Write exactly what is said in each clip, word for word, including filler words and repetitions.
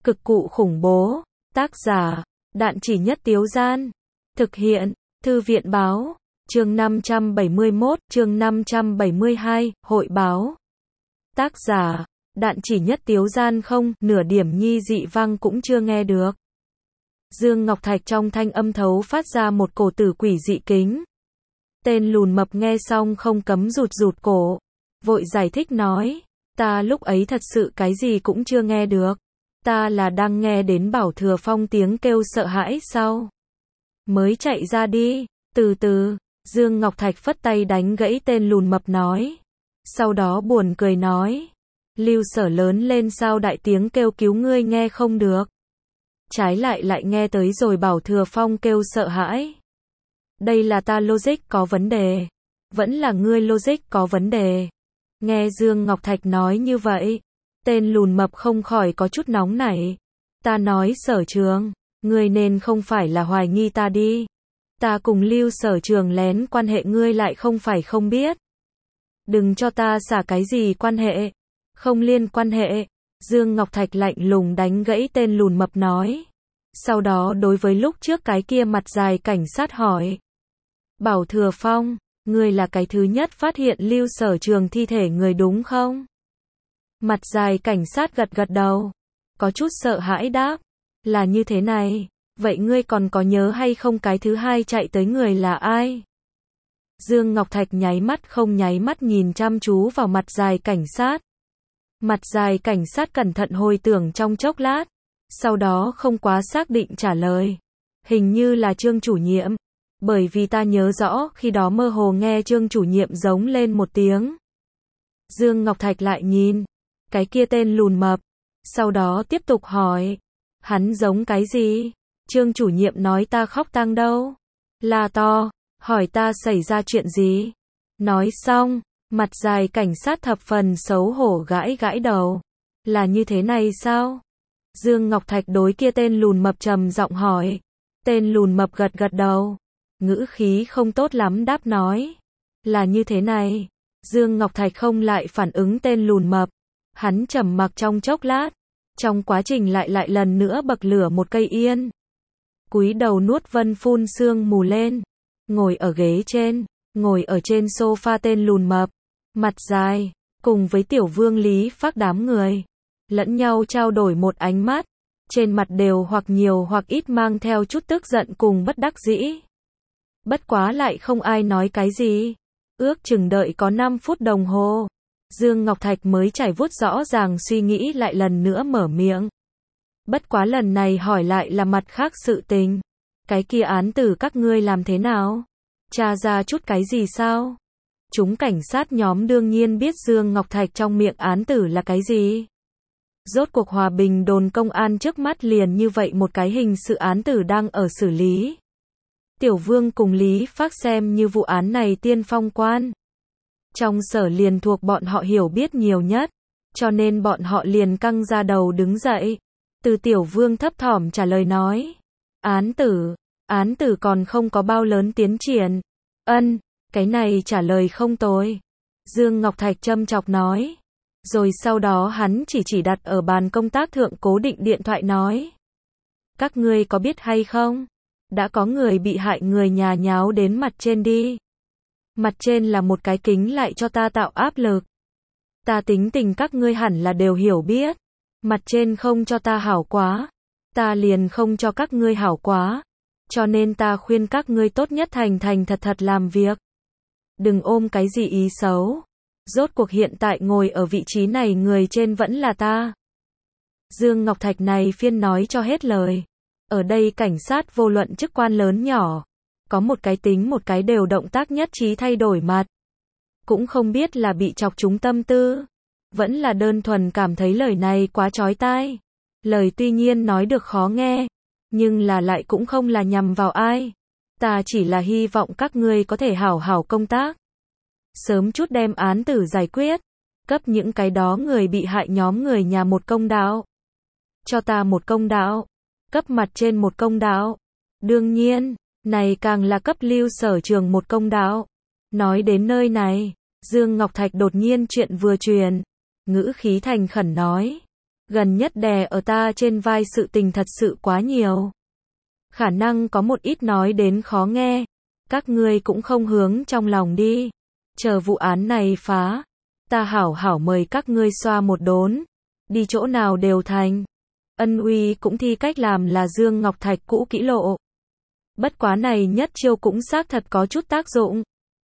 Cực cụ khủng bố. Tác giả, Đạn Chỉ Nhất Tiếu Gian. Thực hiện, Thư viện Báo. Chương năm trăm bảy mươi mốt, chương năm trăm bảy mươi hai, Hội báo. Tác giả, Đạn Chỉ Nhất Tiếu Gian. Không, nửa điểm nhi dị vang cũng chưa nghe được. Dương Ngọc Thạch trong thanh âm thấu phát ra một cổ tử quỷ dị kính. Tên lùn mập nghe xong không cấm rụt rụt cổ, vội giải thích nói, ta lúc ấy thật sự cái gì cũng chưa nghe được. Ta là đang nghe đến Bảo Thừa Phong tiếng kêu sợ hãi sau mới chạy ra đi. Từ từ, Dương Ngọc Thạch phất tay đánh gãy tên lùn mập nói. Sau đó buồn cười nói, Lưu Sở lớn lên sao đại tiếng kêu cứu ngươi nghe không được. Trái lại lại nghe tới rồi Bảo Thừa Phong kêu sợ hãi. Đây là ta logic có vấn đề, vẫn là ngươi logic có vấn đề. Nghe Dương Ngọc Thạch nói như vậy, tên lùn mập không khỏi có chút nóng nảy. Ta nói Sở Trường, ngươi nên không phải là hoài nghi ta đi. Ta cùng Lưu Sở Trường lén quan hệ ngươi lại không phải không biết. Đừng cho ta xả cái gì quan hệ, không liên quan hệ. Dương Ngọc Thạch lạnh lùng đánh gãy tên lùn mập nói. Sau đó đối với lúc trước cái kia mặt dài cảnh sát hỏi. Bảo Thừa Phong, ngươi là cái thứ nhất phát hiện Lưu Sở Trường thi thể người đúng không? Mặt dài cảnh sát gật gật đầu, có chút sợ hãi đáp, là như thế này, vậy ngươi còn có nhớ hay không cái thứ hai chạy tới người là ai? Dương Ngọc Thạch nháy mắt không nháy mắt nhìn chăm chú vào mặt dài cảnh sát. Mặt dài cảnh sát cẩn thận hồi tưởng trong chốc lát, sau đó không quá xác định trả lời, hình như là Trương chủ nhiệm, bởi vì ta nhớ rõ khi đó mơ hồ nghe Trương chủ nhiệm giống lên một tiếng. Dương Ngọc Thạch lại nhìn cái kia tên lùn mập, sau đó tiếp tục hỏi, hắn giống cái gì? Trương chủ nhiệm nói ta khóc tang đâu? La to, hỏi ta xảy ra chuyện gì? Nói xong, mặt dài cảnh sát thập phần xấu hổ gãi gãi đầu. Là như thế này sao? Dương Ngọc Thạch đối kia tên lùn mập trầm giọng hỏi. Tên lùn mập gật gật đầu, ngữ khí không tốt lắm đáp nói, là như thế này. Dương Ngọc Thạch không lại phản ứng tên lùn mập. Hắn trầm mặc trong chốc lát, trong quá trình lại lại lần nữa bậc lửa một cây yên. Cúi đầu nuốt vân phun sương mù lên, ngồi ở ghế trên, ngồi ở trên sofa tên lùn mập, mặt dài, cùng với Tiểu Vương Lý Phác đám người, lẫn nhau trao đổi một ánh mắt, trên mặt đều hoặc nhiều hoặc ít mang theo chút tức giận cùng bất đắc dĩ. Bất quá lại không ai nói cái gì, ước chừng đợi có năm phút đồng hồ. Dương Ngọc Thạch mới trải vuốt rõ ràng suy nghĩ lại lần nữa mở miệng. Bất quá lần này hỏi lại là mặt khác sự tình. Cái kia án tử các ngươi làm thế nào? Tra ra chút cái gì sao? Chúng cảnh sát nhóm đương nhiên biết Dương Ngọc Thạch trong miệng án tử là cái gì. Rốt cuộc Hòa Bình đồn công an trước mắt liền như vậy một cái hình sự án tử đang ở xử lý. Tiểu Vương cùng Lý Phác xem như vụ án này tiên phong quan. Trong sở liền thuộc bọn họ hiểu biết nhiều nhất, cho nên bọn họ liền căng ra đầu đứng dậy. Từ Tiểu Vương thấp thỏm trả lời nói, án tử, án tử còn không có bao lớn tiến triển. Ân, cái này trả lời không tồi. Dương Ngọc Thạch châm chọc nói. Rồi sau đó hắn chỉ chỉ đặt ở bàn công tác thượng cố định điện thoại nói. Các ngươi có biết hay không? Đã có người bị hại người nhà nháo đến mặt trên đi. Mặt trên là một cái kính lại cho ta tạo áp lực. Ta tính tình các ngươi hẳn là đều hiểu biết. Mặt trên không cho ta hảo quá, ta liền không cho các ngươi hảo quá. Cho nên ta khuyên các ngươi tốt nhất thành thành thật thật làm việc. Đừng ôm cái gì ý xấu. Rốt cuộc hiện tại ngồi ở vị trí này người trên vẫn là ta. Dương Ngọc Thạch này phiên nói cho hết lời. Ở đây cảnh sát vô luận chức quan lớn nhỏ, có một cái tính một cái đều động tác nhất trí thay đổi mặt. Cũng không biết là bị chọc trúng tâm tư, vẫn là đơn thuần cảm thấy lời này quá chói tai. Lời tuy nhiên nói được khó nghe, nhưng là lại cũng không là nhằm vào ai. Ta chỉ là hy vọng các ngươi có thể hảo hảo công tác. Sớm chút đem án tử giải quyết, cấp những cái đó người bị hại nhóm người nhà một công đạo. Cho ta một công đạo, cấp mặt trên một công đạo. Đương nhiên, này càng là cấp Lưu Sở Trường một công đạo. Nói đến nơi này, Dương Ngọc Thạch đột nhiên chuyện vừa truyền, ngữ khí thành khẩn nói. Gần nhất đè ở ta trên vai sự tình thật sự quá nhiều. Khả năng có một ít nói đến khó nghe. Các ngươi cũng không hướng trong lòng đi. Chờ vụ án này phá. Ta hảo hảo mời các ngươi xoa một đốn. Đi chỗ nào đều thành. Ân Uy cũng thi cách làm là Dương Ngọc Thạch cũ kỹ lộ. Bất quá này nhất chiêu cũng xác thật có chút tác dụng.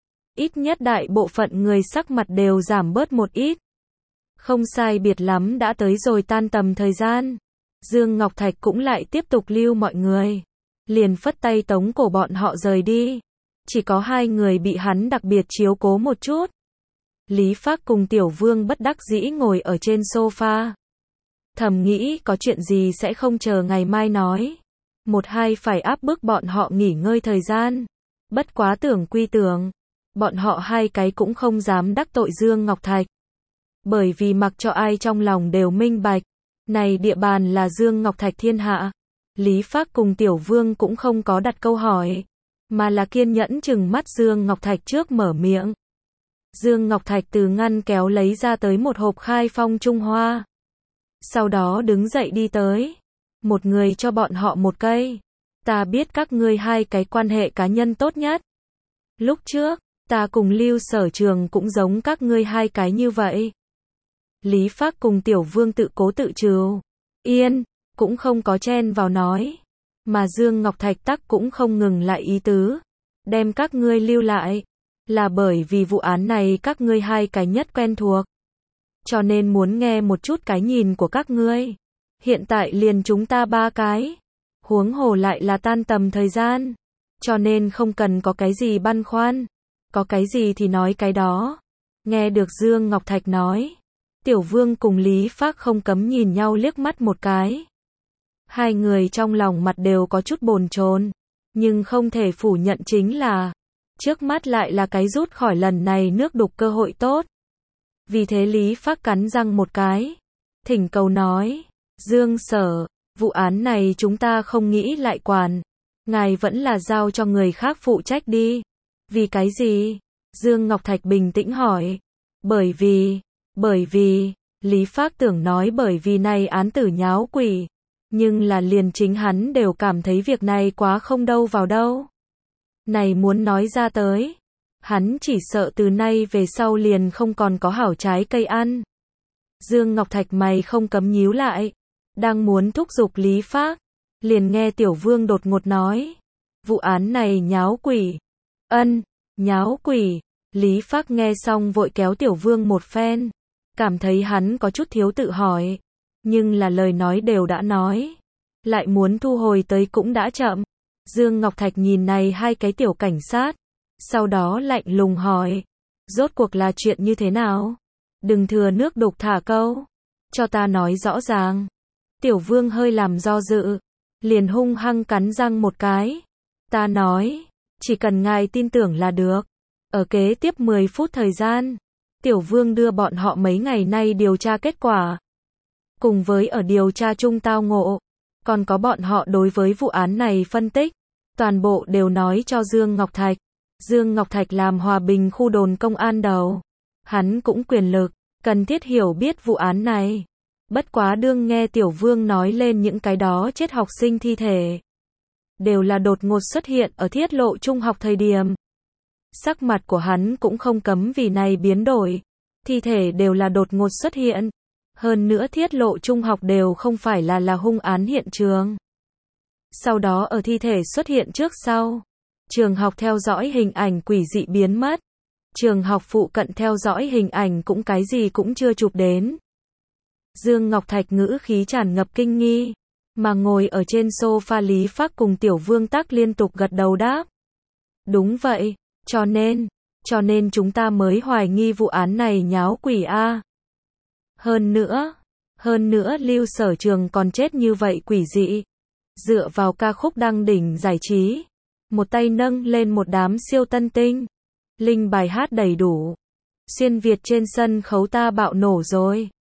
Ít nhất đại bộ phận người sắc mặt đều giảm bớt một ít. Không sai biệt lắm đã tới rồi tan tầm thời gian. Dương Ngọc Thạch cũng lại tiếp tục lưu mọi người. Liền phất tay tống cổ bọn họ rời đi. Chỉ có hai người bị hắn đặc biệt chiếu cố một chút. Lý Phác cùng Tiểu Vương bất đắc dĩ ngồi ở trên sofa. Thầm nghĩ có chuyện gì sẽ không chờ ngày mai nói. Một hai phải áp bức bọn họ nghỉ ngơi thời gian. Bất quá tưởng quy tưởng. Bọn họ hai cái cũng không dám đắc tội Dương Ngọc Thạch. Bởi vì mặc cho ai trong lòng đều minh bạch. Này địa bàn là Dương Ngọc Thạch thiên hạ. Lý Phác cùng Tiểu Vương cũng không có đặt câu hỏi. Mà là kiên nhẫn chừng mắt Dương Ngọc Thạch trước mở miệng. Dương Ngọc Thạch từ ngăn kéo lấy ra tới một hộp khai phong Trung Hoa. Sau đó đứng dậy đi tới. Một người cho bọn họ một cây. Ta biết các ngươi hai cái quan hệ cá nhân tốt nhất. Lúc trước, ta cùng Lưu Sở Trường cũng giống các ngươi hai cái như vậy. Lý Phác cùng Tiểu Vương tự cố tự trừ. Yên, cũng không có chen vào nói. Mà Dương Ngọc Thạch tắc cũng không ngừng lại ý tứ. Đem các ngươi lưu lại. Là bởi vì vụ án này các ngươi hai cái nhất quen thuộc. Cho nên muốn nghe một chút cái nhìn của các ngươi. Hiện tại liền chúng ta ba cái. Huống hồ lại là tan tầm thời gian. Cho nên không cần có cái gì băn khoăn. Có cái gì thì nói cái đó. Nghe được Dương Ngọc Thạch nói. Tiểu Vương cùng Lý Phác không cấm nhìn nhau liếc mắt một cái. Hai người trong lòng mặt đều có chút bồn chồn. Nhưng không thể phủ nhận chính là. Trước mắt lại là cái rút khỏi lần này nước đục cơ hội tốt. Vì thế Lý Phác cắn răng một cái. Thỉnh cầu nói. Dương Sở, vụ án này chúng ta không nghĩ lại quản. Ngài vẫn là giao cho người khác phụ trách đi. Vì cái gì? Dương Ngọc Thạch bình tĩnh hỏi. Bởi vì, bởi vì, Lý Phác tưởng nói bởi vì này án tử nháo quỷ. Nhưng là liền chính hắn đều cảm thấy việc này quá không đâu vào đâu. Này muốn nói ra tới. Hắn chỉ sợ từ nay về sau liền không còn có hảo trái cây ăn. Dương Ngọc Thạch mày không cấm nhíu lại. Đang muốn thúc giục Lý Phác. Liền nghe Tiểu Vương đột ngột nói. Vụ án này nháo quỷ. Ân, nháo quỷ. Lý Phác nghe xong vội kéo Tiểu Vương một phen. Cảm thấy hắn có chút thiếu tự hỏi. Nhưng là lời nói đều đã nói. Lại muốn thu hồi tới cũng đã chậm. Dương Ngọc Thạch nhìn này hai cái tiểu cảnh sát. Sau đó lạnh lùng hỏi. Rốt cuộc là chuyện như thế nào? Đừng thừa nước đục thả câu. Cho ta nói rõ ràng. Tiểu Vương hơi làm do dự. Liền hung hăng cắn răng một cái. Ta nói. Chỉ cần ngài tin tưởng là được. Ở kế tiếp mười phút thời gian. Tiểu Vương đưa bọn họ mấy ngày nay điều tra kết quả. Cùng với ở điều tra chung tao ngộ. Còn có bọn họ đối với vụ án này phân tích. Toàn bộ đều nói cho Dương Ngọc Thạch. Dương Ngọc Thạch làm Hòa Bình khu đồn công an đầu. Hắn cũng quyền lực, cần thiết hiểu biết vụ án này. Bất quá đương nghe Tiểu Vương nói lên những cái đó chết học sinh thi thể. Đều là đột ngột xuất hiện ở thiết lộ trung học thời điểm. Sắc mặt của hắn cũng không cấm vì này biến đổi. Thi thể đều là đột ngột xuất hiện. Hơn nữa thiết lộ trung học đều không phải là là hung án hiện trường. Sau đó ở thi thể xuất hiện trước sau. Trường học theo dõi hình ảnh quỷ dị biến mất. Trường học phụ cận theo dõi hình ảnh cũng cái gì cũng chưa chụp đến. Dương Ngọc Thạch ngữ khí tràn ngập kinh nghi. Mà ngồi ở trên sofa Lý Phác cùng Tiểu Vương tắc liên tục gật đầu đáp. Đúng vậy, cho nên, cho nên chúng ta mới hoài nghi vụ án này nháo quỷ a. Hơn nữa, hơn nữa Lưu Sở Trường còn chết như vậy quỷ dị. Dựa vào ca khúc đăng đỉnh giải trí. Một tay nâng lên một đám siêu tân tinh. Linh bài hát đầy đủ. Xuyên Việt trên sân khấu ta bạo nổ rồi.